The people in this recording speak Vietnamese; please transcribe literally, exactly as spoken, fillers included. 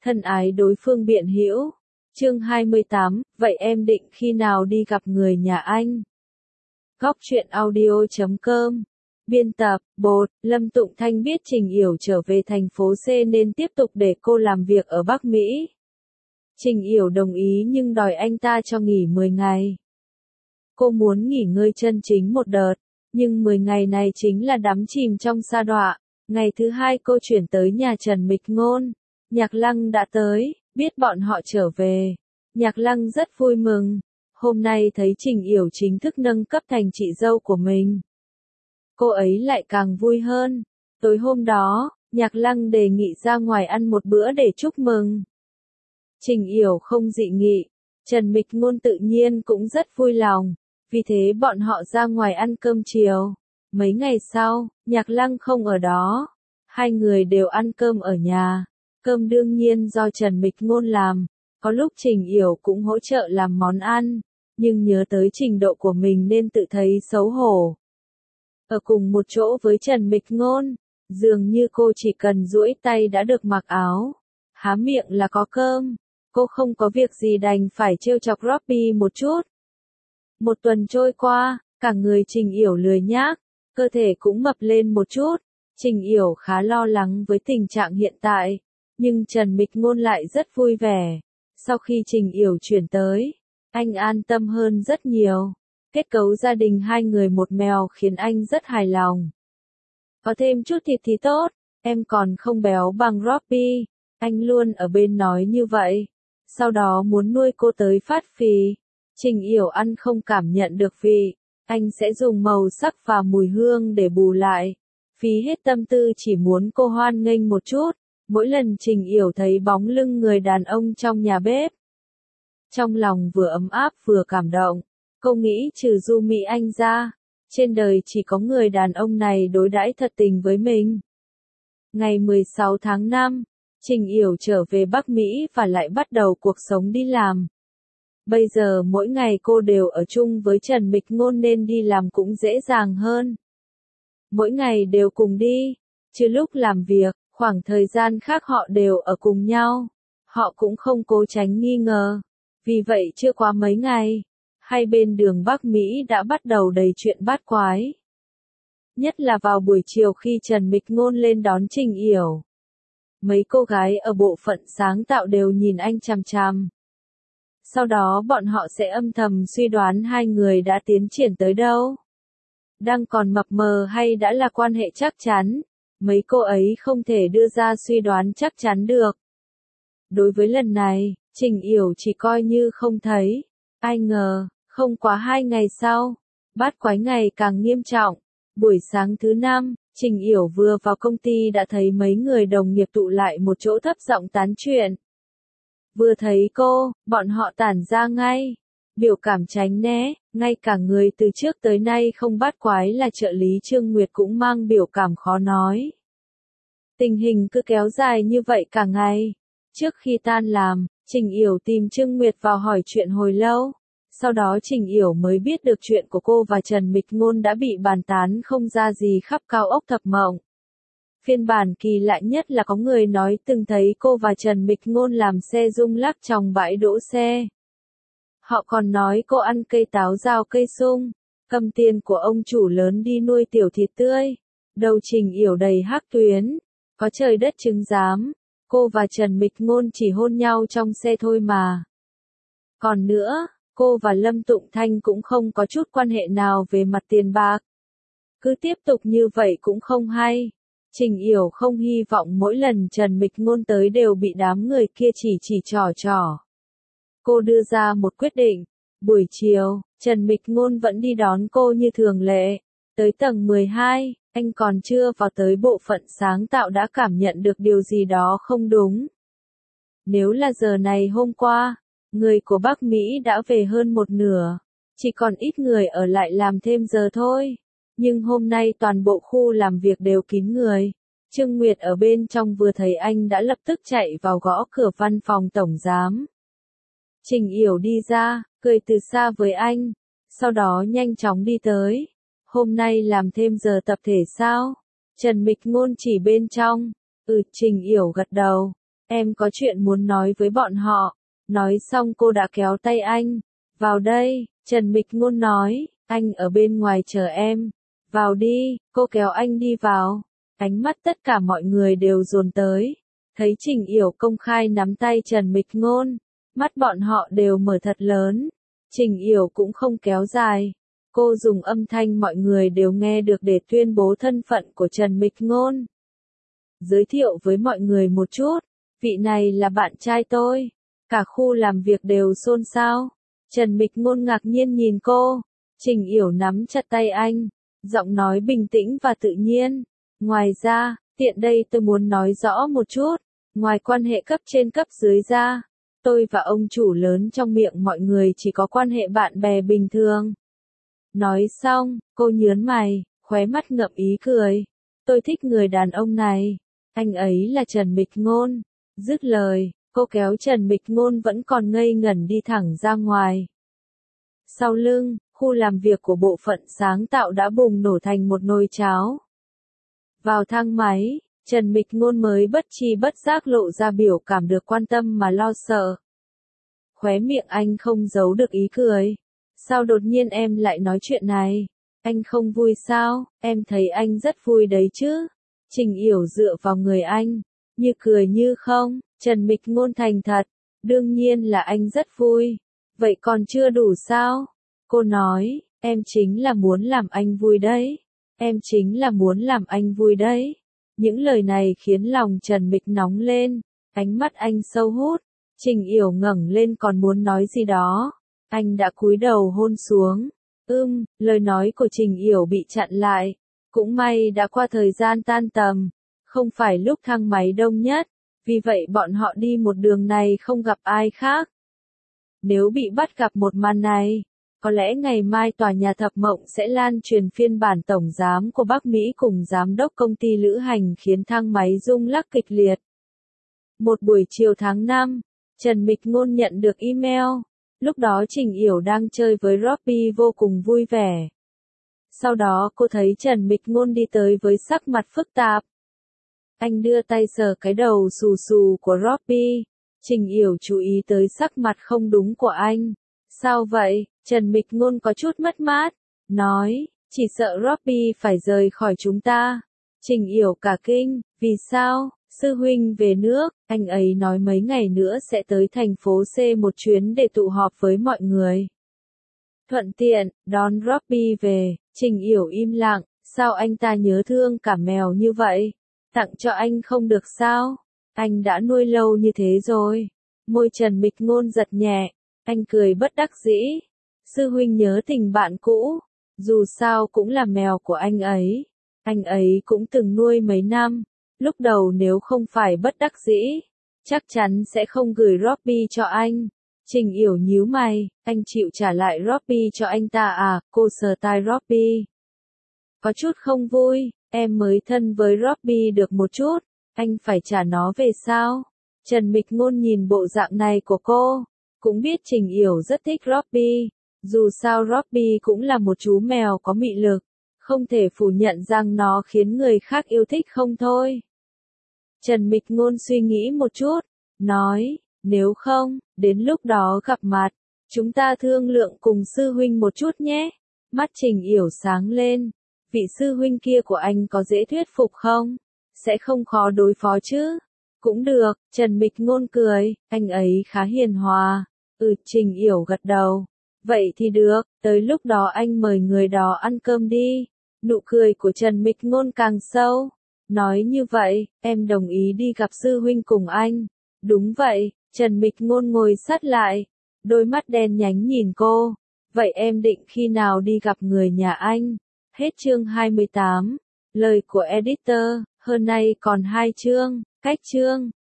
thân ái đối phương biện hữu. Chương hai mươi tám, vậy em định khi nào đi gặp người nhà anh? Góc truyện audio chấm com. Biên tập, bột, Lâm Tụng Thanh biết Trình Yểu trở về thành phố C nên tiếp tục để cô làm việc ở Bắc Mỹ. Trình Yểu đồng ý nhưng đòi anh ta cho nghỉ mười ngày. Cô muốn nghỉ ngơi chân chính một đợt, nhưng mười ngày này chính là đắm chìm trong sa đọa. Ngày thứ hai cô chuyển tới nhà Trần Mịch Ngôn. Nhạc Lăng đã tới, biết bọn họ trở về. Nhạc Lăng rất vui mừng. Hôm nay thấy Trình Yểu chính thức nâng cấp thành chị dâu của mình. Cô ấy lại càng vui hơn. Tối hôm đó, Nhạc Lăng đề nghị ra ngoài ăn một bữa để chúc mừng. Trình Yểu không dị nghị. Trần Mịch Ngôn tự nhiên cũng rất vui lòng. Vì thế bọn họ ra ngoài ăn cơm chiều. Mấy ngày sau, Nhạc Lăng không ở đó. Hai người đều ăn cơm ở nhà. Cơm đương nhiên do Trần Mịch Ngôn làm. Có lúc Trình Yểu cũng hỗ trợ làm món ăn. Nhưng nhớ tới trình độ của mình nên tự thấy xấu hổ. Ở cùng một chỗ với Trần Mịch Ngôn, dường như cô chỉ cần duỗi tay đã được mặc áo. Há miệng là có cơm. Cô không có việc gì đành phải trêu chọc Robbie một chút. Một tuần trôi qua, cả người Trình Yểu lười nhác, cơ thể cũng mập lên một chút. Trình Yểu khá lo lắng với tình trạng hiện tại, nhưng Trần Mịch Ngôn lại rất vui vẻ. Sau khi Trình Yểu chuyển tới, anh an tâm hơn rất nhiều. Kết cấu gia đình hai người một mèo khiến anh rất hài lòng. Có thêm chút thịt thì tốt, em còn không béo bằng Robbie. Anh luôn ở bên nói như vậy. Sau đó muốn nuôi cô tới phát phì. Trình Yểu ăn không cảm nhận được vị. Anh sẽ dùng màu sắc và mùi hương để bù lại. Phí hết tâm tư chỉ muốn cô hoan nghênh một chút. Mỗi lần Trình Yểu thấy bóng lưng người đàn ông trong nhà bếp, trong lòng vừa ấm áp vừa cảm động. Cô nghĩ trừ Du Mỹ Anh ra, trên đời chỉ có người đàn ông này đối đãi thật tình với mình. Ngày mười sáu tháng năm, Trình Yểu trở về Bắc Mỹ và lại bắt đầu cuộc sống đi làm. Bây giờ mỗi ngày cô đều ở chung với Trần Mịch Ngôn nên đi làm cũng dễ dàng hơn. Mỗi ngày đều cùng đi, chứ lúc làm việc, khoảng thời gian khác họ đều ở cùng nhau. Họ cũng không cố tránh nghi ngờ. Vì vậy chưa qua mấy ngày, hai bên đường Bắc Mỹ đã bắt đầu đầy chuyện bát quái. Nhất là vào buổi chiều khi Trần Mịch Ngôn lên đón Trình Yểu. Mấy cô gái ở bộ phận sáng tạo đều nhìn anh chằm chằm. Sau đó bọn họ sẽ âm thầm suy đoán hai người đã tiến triển tới đâu. Đang còn mập mờ hay đã là quan hệ chắc chắn. Mấy cô ấy không thể đưa ra suy đoán chắc chắn được. Đối với lần này, Trình Yểu chỉ coi như không thấy. Ai ngờ, không quá hai ngày sau, bát quái ngày càng nghiêm trọng. Buổi sáng thứ năm, Trình Yểu vừa vào công ty đã thấy mấy người đồng nghiệp tụ lại một chỗ thấp giọng tán chuyện. Vừa thấy cô, bọn họ tản ra ngay. Biểu cảm tránh né, ngay cả người từ trước tới nay không bát quái là trợ lý Trương Nguyệt cũng mang biểu cảm khó nói. Tình hình cứ kéo dài như vậy cả ngày. Trước khi tan làm, Trình Yểu tìm Trương Nguyệt vào hỏi chuyện hồi lâu. Sau đó Trình Yểu mới biết được chuyện của cô và Trần Mịch Ngôn đã bị bàn tán không ra gì khắp cao ốc Thập Mộng. Phiên bản kỳ lạ nhất là có người nói từng thấy cô và Trần Mịch Ngôn làm xe rung lắc trong bãi đỗ xe. Họ còn nói cô ăn cây táo rào cây sung, cầm tiền của ông chủ lớn đi nuôi tiểu thịt tươi. Đầu Trình Yểu đầy hắc tuyến, có trời đất chứng giám. Cô và Trần Mịch Ngôn chỉ hôn nhau trong xe thôi mà. Còn nữa, cô và Lâm Tụng Thanh cũng không có chút quan hệ nào về mặt tiền bạc. Cứ tiếp tục như vậy cũng không hay. Trình Yểu không hy vọng mỗi lần Trần Mịch Ngôn tới đều bị đám người kia chỉ chỉ trỏ trỏ. Cô đưa ra một quyết định. Buổi chiều, Trần Mịch Ngôn vẫn đi đón cô như thường lệ. Tới tầng mười hai, anh còn chưa vào tới bộ phận sáng tạo đã cảm nhận được điều gì đó không đúng. Nếu là giờ này hôm qua, người của Bắc Mỹ đã về hơn một nửa. Chỉ còn ít người ở lại làm thêm giờ thôi. Nhưng hôm nay toàn bộ khu làm việc đều kín người. Trương Nguyệt ở bên trong vừa thấy anh đã lập tức chạy vào gõ cửa văn phòng tổng giám. Trình Yểu đi ra, cười từ xa với anh. Sau đó nhanh chóng đi tới. Hôm nay làm thêm giờ tập thể sao? Trần Mịch Ngôn chỉ bên trong. Ừ, Trình Yểu gật đầu. em có chuyện muốn nói với bọn họ. Nói xong cô đã kéo tay anh. Vào đây, Trần Mịch Ngôn nói, anh ở bên ngoài chờ em. Vào đi, cô kéo anh đi vào. Ánh mắt tất cả mọi người đều dồn tới. Thấy Trình Yểu công khai nắm tay Trần Mịch Ngôn. Mắt bọn họ đều mở thật lớn. Trình Yểu cũng không kéo dài. Cô dùng âm thanh mọi người đều nghe được để tuyên bố thân phận của Trần Mịch Ngôn. Giới thiệu với mọi người một chút. Vị này là bạn trai tôi. Cả khu làm việc đều xôn xao. Trần Mịch Ngôn ngạc nhiên nhìn cô. Trình Yểu nắm chặt tay anh. Giọng nói bình tĩnh và tự nhiên. Ngoài ra, tiện đây tôi muốn nói rõ một chút. Ngoài quan hệ cấp trên cấp dưới ra, tôi và ông chủ lớn trong miệng mọi người chỉ có quan hệ bạn bè bình thường. Nói xong, cô nhớn mày, khóe mắt ngậm ý cười. Tôi thích người đàn ông này. Anh ấy là Trần Mịch Ngôn. Dứt lời, cô kéo Trần Mịch Ngôn vẫn còn ngây ngẩn đi thẳng ra ngoài. Sau lưng, khu làm việc của bộ phận sáng tạo đã bùng nổ thành một nồi cháo. Vào thang máy, Trần Mịch Ngôn mới bất tri bất giác lộ ra biểu cảm được quan tâm mà lo sợ. Khóe miệng anh không giấu được ý cười. Sao đột nhiên em lại nói chuyện này? Anh không vui sao? Em thấy anh rất vui đấy chứ. Trình Yểu dựa vào người anh, như cười như không. Trần Mịch Ngôn thành thật. Đương nhiên là anh rất vui. Vậy còn chưa đủ sao? Cô nói, em chính là muốn làm anh vui đấy. Em chính là muốn làm anh vui đấy. Những lời này khiến lòng Trần Mịch nóng lên. Ánh mắt anh sâu hút. Trình Yểu ngẩng lên còn muốn nói gì đó. Anh đã cúi đầu hôn xuống. Ưm, lời nói của Trình Yểu bị chặn lại. Cũng may đã qua thời gian tan tầm. Không phải lúc thang máy đông nhất. Vì vậy bọn họ đi một đường này không gặp ai khác. Nếu bị bắt gặp một màn này, có lẽ ngày mai tòa nhà Thập Mộng sẽ lan truyền phiên bản tổng giám của Bắc Mỹ cùng giám đốc công ty lữ hành khiến thang máy rung lắc kịch liệt. Một buổi chiều tháng năm, Trần Mịch Ngôn nhận được email. Lúc đó Trình Yểu đang chơi với Robbie vô cùng vui vẻ. Sau đó cô thấy Trần Mịch Ngôn đi tới với sắc mặt phức tạp. Anh đưa tay sờ cái đầu xù xù của Robbie. Trình Yểu chú ý tới sắc mặt không đúng của anh. Sao vậy? Trần Mịch Ngôn có chút mất mát. Nói, chỉ sợ Robbie phải rời khỏi chúng ta. Trình Yểu cả kinh. Vì sao? Sư huynh về nước. Anh ấy nói mấy ngày nữa sẽ tới thành phố C một chuyến để tụ họp với mọi người. Thuận tiện, đón Robbie về. Trình Yểu im lặng. Sao anh ta nhớ thương cả mèo như vậy? Tặng cho anh không được sao? Anh đã nuôi lâu như thế rồi. Môi Trần Mịch Ngôn giật nhẹ. Anh cười bất đắc dĩ. Sư huynh nhớ tình bạn cũ. Dù sao cũng là mèo của anh ấy. Anh ấy cũng từng nuôi mấy năm. Lúc đầu nếu không phải bất đắc dĩ, chắc chắn sẽ không gửi Robbie cho anh. Trình Yểu nhíu mày. Anh chịu trả lại Robbie cho anh ta à? Cô sờ tai Robbie. Có chút không vui. Em mới thân với Robbie được một chút. Anh phải trả nó về sao? Trần Mịch Ngôn nhìn bộ dạng này của cô. Cũng biết Trình Yểu rất thích Robbie. Dù sao Robbie cũng là một chú mèo có mị lực. Không thể phủ nhận rằng nó khiến người khác yêu thích không thôi. Trần Mịch Ngôn suy nghĩ một chút. Nói, nếu không, đến lúc đó gặp mặt. Chúng ta thương lượng cùng sư huynh một chút nhé. Mắt Trình Yểu sáng lên. Vị sư huynh kia của anh có dễ thuyết phục không? Sẽ không khó đối phó chứ? Cũng được, Trần Mịch Ngôn cười, anh ấy khá hiền hòa. Ừ, Trình Yểu gật đầu. Vậy thì được, tới lúc đó anh mời người đó ăn cơm đi. Nụ cười của Trần Mịch Ngôn càng sâu. Nói như vậy, em đồng ý đi gặp sư huynh cùng anh. Đúng vậy, Trần Mịch Ngôn ngồi sát lại. Đôi mắt đen nhánh nhìn cô. Vậy em định khi nào đi gặp người nhà anh? Hết chương hai mươi tám. Lời của editor, hơn nay còn hai chương, cách chương.